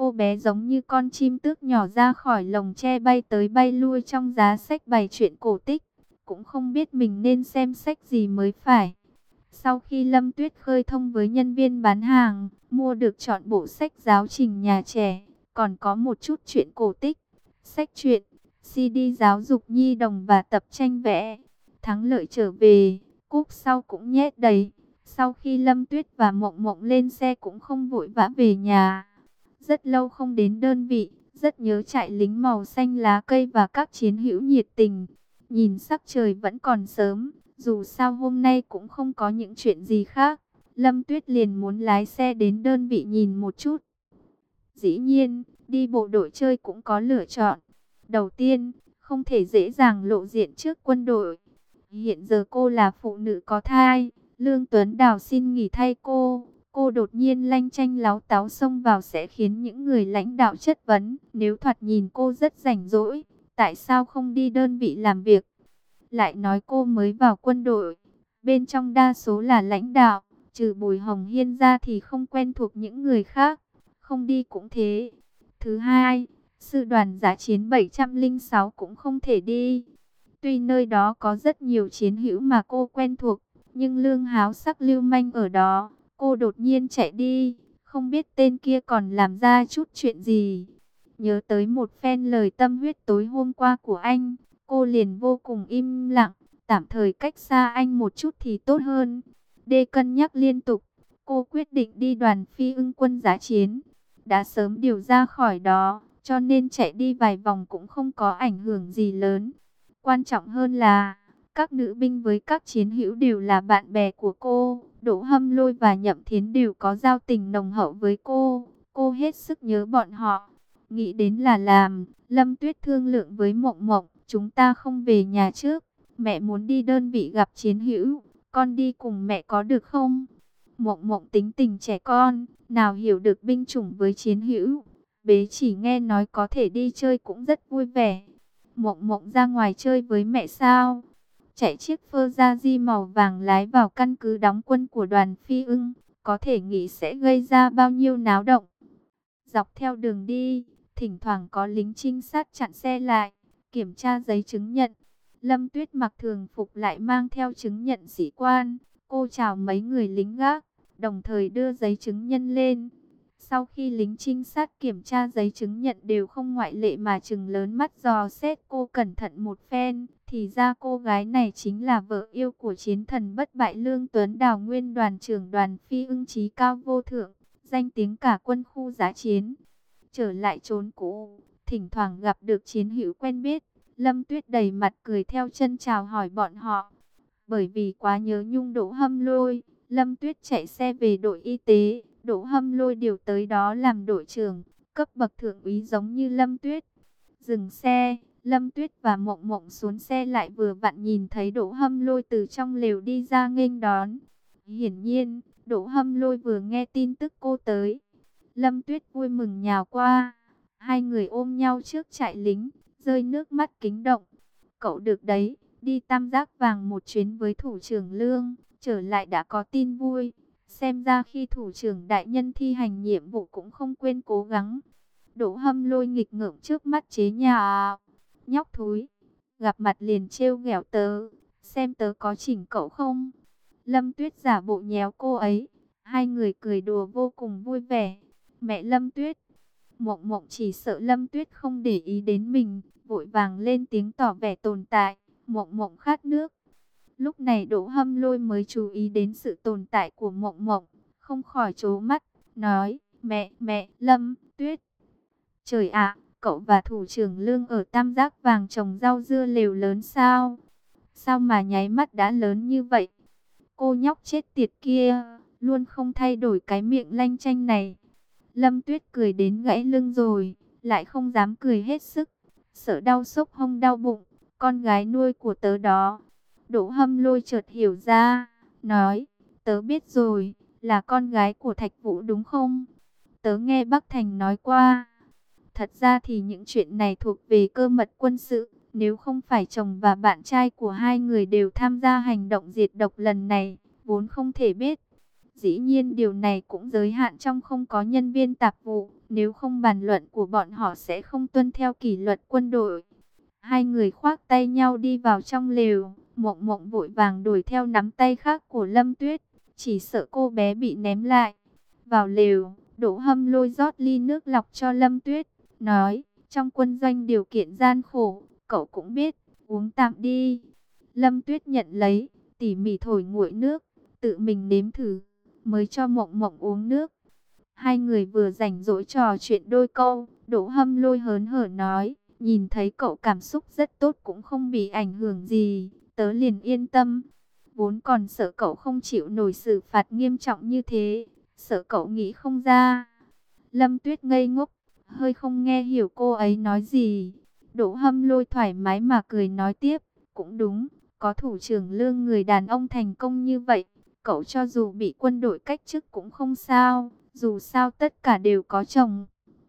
Cô bé giống như con chim tước nhỏ ra khỏi lồng tre bay tới bay lui trong giá sách bày chuyện cổ tích. Cũng không biết mình nên xem sách gì mới phải. Sau khi Lâm Tuyết khơi thông với nhân viên bán hàng, mua được trọn bộ sách giáo trình nhà trẻ, còn có một chút truyện cổ tích, sách truyện, xê đê giáo dục nhi đồng và tập tranh vẽ. Thắng lợi trở về, cúp sau cũng nhét đầy. Sau khi Lâm Tuyết và Mộng Mộng lên xe cũng không vội vã về nhà. Rất lâu không đến đơn vị, rất nhớ trại lính màu xanh lá cây và các chiến hữu nhiệt tình. Nhìn sắc trời vẫn còn sớm, dù sao hôm nay cũng không có những chuyện gì khác. Lâm Tuyết liền muốn lái xe đến đơn vị nhìn một chút. Dĩ nhiên, đi bộ đội chơi cũng có lựa chọn. Đầu tiên, không thể dễ dàng lộ diện trước quân đội. Hiện giờ cô là phụ nữ có thai, Lương Tuấn Đào xin nghỉ thay cô. Cô đột nhiên lanh chanh láo táo xông vào sẽ khiến những người lãnh đạo chất vấn. Nếu thoạt nhìn cô rất rảnh rỗi, tại sao không đi đơn vị làm việc? Lại nói cô mới vào quân đội, bên trong đa số là lãnh đạo, trừ Bùi Hồng Hiên ra thì không quen thuộc những người khác, không đi cũng thế. Thứ hai, sư đoàn dã chiến bảy trăm lẻ sáu cũng không thể đi. Tuy nơi đó có rất nhiều chiến hữu mà cô quen thuộc, nhưng Lương Háo sắc lưu manh ở đó, cô đột nhiên chạy đi, không biết tên kia còn làm ra chút chuyện gì. Nhớ tới một phen lời tâm huyết tối hôm qua của anh, cô liền vô cùng im lặng, tạm thời cách xa anh một chút thì tốt hơn. Đê cân nhắc liên tục, cô quyết định đi đoàn phi ưng quân dã chiến. Đã sớm điều ra khỏi đó, cho nên chạy đi vài vòng cũng không có ảnh hưởng gì lớn. Quan trọng hơn là, các nữ binh với các chiến hữu đều là bạn bè của cô. Đỗ Hâm Lôi và Nhậm Thiến đều có giao tình nồng hậu với cô. Cô hết sức nhớ bọn họ. Nghĩ đến là làm, Lâm Tuyết thương lượng với Mộng Mộng. Chúng ta không về nhà trước. Mẹ muốn đi đơn vị gặp chiến hữu. Con đi cùng mẹ có được không? Mộng Mộng tính tình trẻ con, nào hiểu được binh chủng với chiến hữu. Bế chỉ nghe nói có thể đi chơi cũng rất vui vẻ. Mộng Mộng ra ngoài chơi với mẹ sao? Chạy chiếc Ferrari màu vàng lái vào căn cứ đóng quân của đoàn phi ưng, có thể nghĩ sẽ gây ra bao nhiêu náo động. Dọc theo đường đi, thỉnh thoảng có lính trinh sát chặn xe lại, kiểm tra giấy chứng nhận. Lâm Tuyết mặc thường phục lại mang theo chứng nhận sĩ quan. Cô chào mấy người lính gác, đồng thời đưa giấy chứng nhân lên. Sau khi lính trinh sát kiểm tra giấy chứng nhận đều không ngoại lệ mà trừng lớn mắt dò xét cô cẩn thận một phen, thì ra cô gái này chính là vợ yêu của chiến thần bất bại Lương Tuấn Đào, nguyên đoàn trưởng đoàn phi ưng chí cao vô thượng, danh tiếng cả quân khu dã chiến. Trở lại chốn cũ, thỉnh thoảng gặp được chiến hữu quen biết, Lâm Tuyết đầy mặt cười theo chân chào hỏi bọn họ. Bởi vì quá nhớ nhung Đỗ Hâm Lôi, Lâm Tuyết chạy xe về đội y tế. Đỗ Hâm Lôi điều tới đó làm đội trưởng, cấp bậc thượng úy giống như Lâm Tuyết. Dừng xe, Lâm Tuyết và Mộng Mộng xuống xe lại vừa vặn nhìn thấy Đỗ Hâm Lôi từ trong lều đi ra nghênh đón. Hiển nhiên, Đỗ Hâm Lôi vừa nghe tin tức cô tới. Lâm Tuyết vui mừng nhào qua, hai người ôm nhau trước trại lính, rơi nước mắt kính động. Cậu được đấy, đi tam giác vàng một chuyến với thủ trưởng Lương, trở lại đã có tin vui. Xem ra khi thủ trưởng đại nhân thi hành nhiệm vụ cũng không quên cố gắng. Đỗ Hâm Lôi nghịch ngợm trước mắt chế nhà. Nhóc thúi, gặp mặt liền trêu ghẹo tớ, xem tớ có chỉnh cậu không? Lâm Tuyết giả bộ nhéo cô ấy, hai người cười đùa vô cùng vui vẻ. Mẹ Lâm Tuyết, Mộng Mộng chỉ sợ Lâm Tuyết không để ý đến mình, vội vàng lên tiếng tỏ vẻ tồn tại. Mộng Mộng khát nước. Lúc này Đỗ Hâm Lôi mới chú ý đến sự tồn tại của Mộng Mộng, không khỏi trố mắt, nói, mẹ, mẹ, Lâm, Tuyết. Trời ạ, cậu và thủ trưởng Lương ở tam giác vàng trồng rau dưa lều lớn sao? Sao mà nháy mắt đã lớn như vậy? Cô nhóc chết tiệt kia, luôn không thay đổi cái miệng lanh chanh này. Lâm Tuyết cười đến gãy lưng rồi, lại không dám cười hết sức, sợ đau sốc hông đau bụng, con gái nuôi của tớ đó. Đỗ Hâm Lôi chợt hiểu ra, nói, tớ biết rồi, là con gái của Thạch Vũ đúng không? Tớ nghe Bắc Thành nói qua. Thật ra thì những chuyện này thuộc về cơ mật quân sự, nếu không phải chồng và bạn trai của hai người đều tham gia hành động diệt độc lần này, vốn không thể biết. Dĩ nhiên điều này cũng giới hạn trong không có nhân viên tạp vụ, nếu không bàn luận của bọn họ sẽ không tuân theo kỷ luật quân đội. Hai người khoác tay nhau đi vào trong lều, Mộng Mộng vội vàng đuổi theo nắm tay khác của Lâm Tuyết, chỉ sợ cô bé bị ném lại. Vào lều, Đỗ Hâm Lôi rót ly nước lọc cho Lâm Tuyết, nói, trong quân doanh điều kiện gian khổ, cậu cũng biết, uống tạm đi. Lâm Tuyết nhận lấy, tỉ mỉ thổi nguội nước, tự mình nếm thử, mới cho Mộng Mộng uống nước. Hai người vừa rảnh rỗi trò chuyện đôi câu, Đỗ Hâm Lôi hớn hở nói, nhìn thấy cậu cảm xúc rất tốt cũng không bị ảnh hưởng gì, tớ liền yên tâm. Vốn còn sợ cậu không chịu nổi xử phạt nghiêm trọng như thế, sợ cậu nghĩ không ra. Lâm Tuyết ngây ngốc, hơi không nghe hiểu cô ấy nói gì. Đỗ Hâm Lôi thoải mái mà cười nói tiếp, cũng đúng, có thủ trưởng Lương người đàn ông thành công như vậy, cậu cho dù bị quân đội cách chức cũng không sao, dù sao tất cả đều có chồng.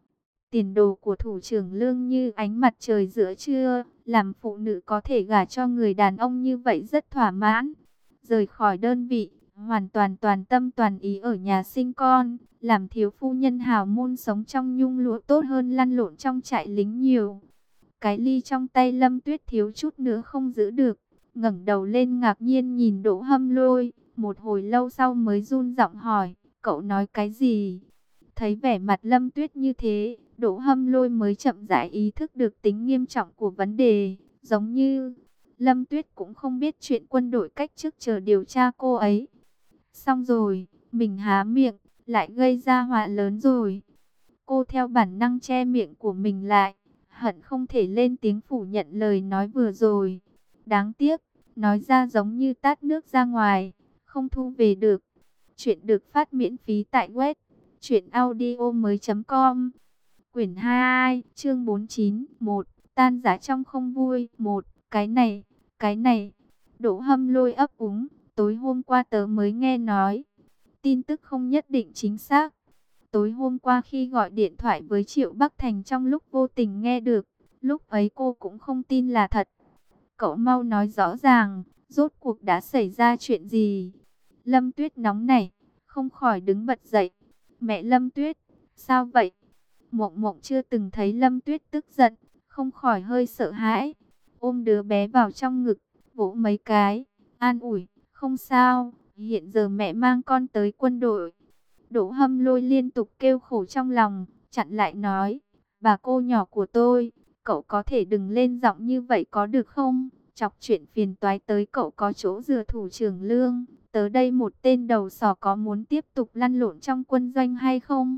Tiền đồ của thủ trưởng Lương như ánh mặt trời giữa trưa, làm phụ nữ có thể gả cho người đàn ông như vậy rất thỏa mãn. Rời khỏi đơn vị, hoàn toàn toàn tâm toàn ý ở nhà sinh con, làm thiếu phu nhân hào môn sống trong nhung lụa tốt hơn lăn lộn trong trại lính nhiều. Cái ly trong tay Lâm Tuyết thiếu chút nữa không giữ được, ngẩng đầu lên ngạc nhiên nhìn Đỗ Hâm Lôi, một hồi lâu sau mới run giọng hỏi, cậu nói cái gì? Thấy vẻ mặt Lâm Tuyết như thế, Đỗ Hâm Lôi mới chậm rãi ý thức được tính nghiêm trọng của vấn đề, giống như Lâm Tuyết cũng không biết chuyện quân đội cách chức chờ điều tra cô ấy. Xong rồi, mình há miệng, lại gây ra họa lớn rồi. Cô theo bản năng che miệng của mình lại, hận không thể lên tiếng phủ nhận lời nói vừa rồi. Đáng tiếc, nói ra giống như tát nước ra ngoài, không thu về được. Chuyện được phát miễn phí tại web truyện audio mới chấm com. Quyển hai, chương bốn mươi chín, một, tan rã trong không vui, một, cái này, cái này. Đỗ Hâm Lôi ấp úng, tối hôm qua tớ mới nghe nói. Tin tức không nhất định chính xác. Tối hôm qua khi gọi điện thoại với Triệu Bắc Thành trong lúc vô tình nghe được, lúc ấy cô cũng không tin là thật. Cậu mau nói rõ ràng, rốt cuộc đã xảy ra chuyện gì? Lâm Tuyết nóng nảy, không khỏi đứng bật dậy. Mẹ Lâm Tuyết, sao vậy? Mộng Mộng chưa từng thấy Lâm Tuyết tức giận, không khỏi hơi sợ hãi. Ôm đứa bé vào trong ngực, vỗ mấy cái, an ủi, không sao, hiện giờ mẹ mang con tới quân đội. Đỗ Hâm Lôi liên tục kêu khổ trong lòng, chặn lại nói, bà cô nhỏ của tôi, cậu có thể đừng lên giọng như vậy có được không? Chọc chuyện phiền toái tới cậu có chỗ dựa thủ trưởng Lương, tớ đây một tên đầu sỏ có muốn tiếp tục lăn lộn trong quân doanh hay không?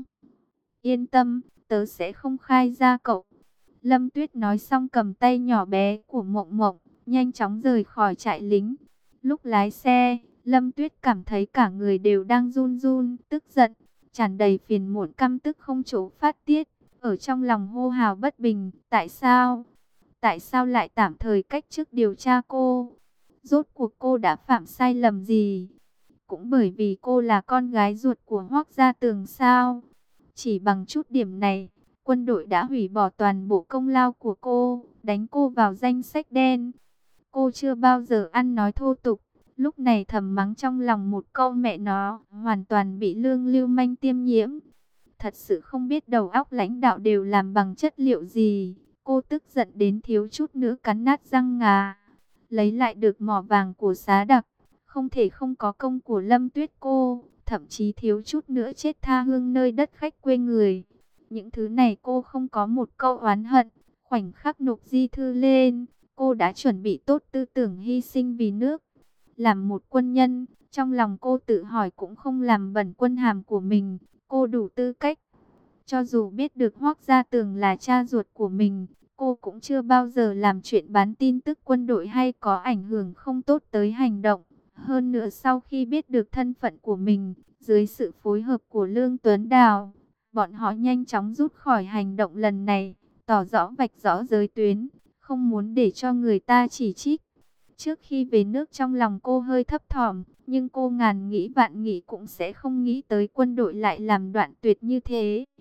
Yên tâm, tớ sẽ không khai ra cậu. Lâm Tuyết nói xong cầm tay nhỏ bé của Mộng Mộng, nhanh chóng rời khỏi trại lính. Lúc lái xe, Lâm Tuyết cảm thấy cả người đều đang run run, tức giận, tràn đầy phiền muộn căm tức không chỗ phát tiết. Ở trong lòng hô hào bất bình, tại sao? Tại sao lại tạm thời cách chức điều tra cô? Rốt cuộc cô đã phạm sai lầm gì? Cũng bởi vì cô là con gái ruột của Hoắc Gia Tường sao? Chỉ bằng chút điểm này, quân đội đã hủy bỏ toàn bộ công lao của cô, đánh cô vào danh sách đen. Cô chưa bao giờ ăn nói thô tục, lúc này thầm mắng trong lòng một câu mẹ nó, hoàn toàn bị Lương lưu manh tiêm nhiễm. Thật sự không biết đầu óc lãnh đạo đều làm bằng chất liệu gì. Cô tức giận đến thiếu chút nữa cắn nát răng ngà. Lấy lại được mỏ vàng của Xá Đặc, không thể không có công của Lâm Tuyết cô, thậm chí thiếu chút nữa chết tha hương nơi đất khách quê người. Những thứ này cô không có một câu oán hận. Khoảnh khắc nộp di thư lên, cô đã chuẩn bị tốt tư tưởng hy sinh vì nước. Làm một quân nhân, trong lòng cô tự hỏi cũng không làm bẩn quân hàm của mình, cô đủ tư cách. Cho dù biết được Hoắc Gia Tường là cha ruột của mình, cô cũng chưa bao giờ làm chuyện bán tin tức quân đội hay có ảnh hưởng không tốt tới hành động. Hơn nữa sau khi biết được thân phận của mình, dưới sự phối hợp của Lương Tuấn Đào, bọn họ nhanh chóng rút khỏi hành động lần này, tỏ rõ vạch rõ giới tuyến, không muốn để cho người ta chỉ trích. Trước khi về nước trong lòng cô hơi thấp thỏm, nhưng cô ngàn nghĩ vạn nghĩ cũng sẽ không nghĩ tới quân đội lại làm đoạn tuyệt như thế.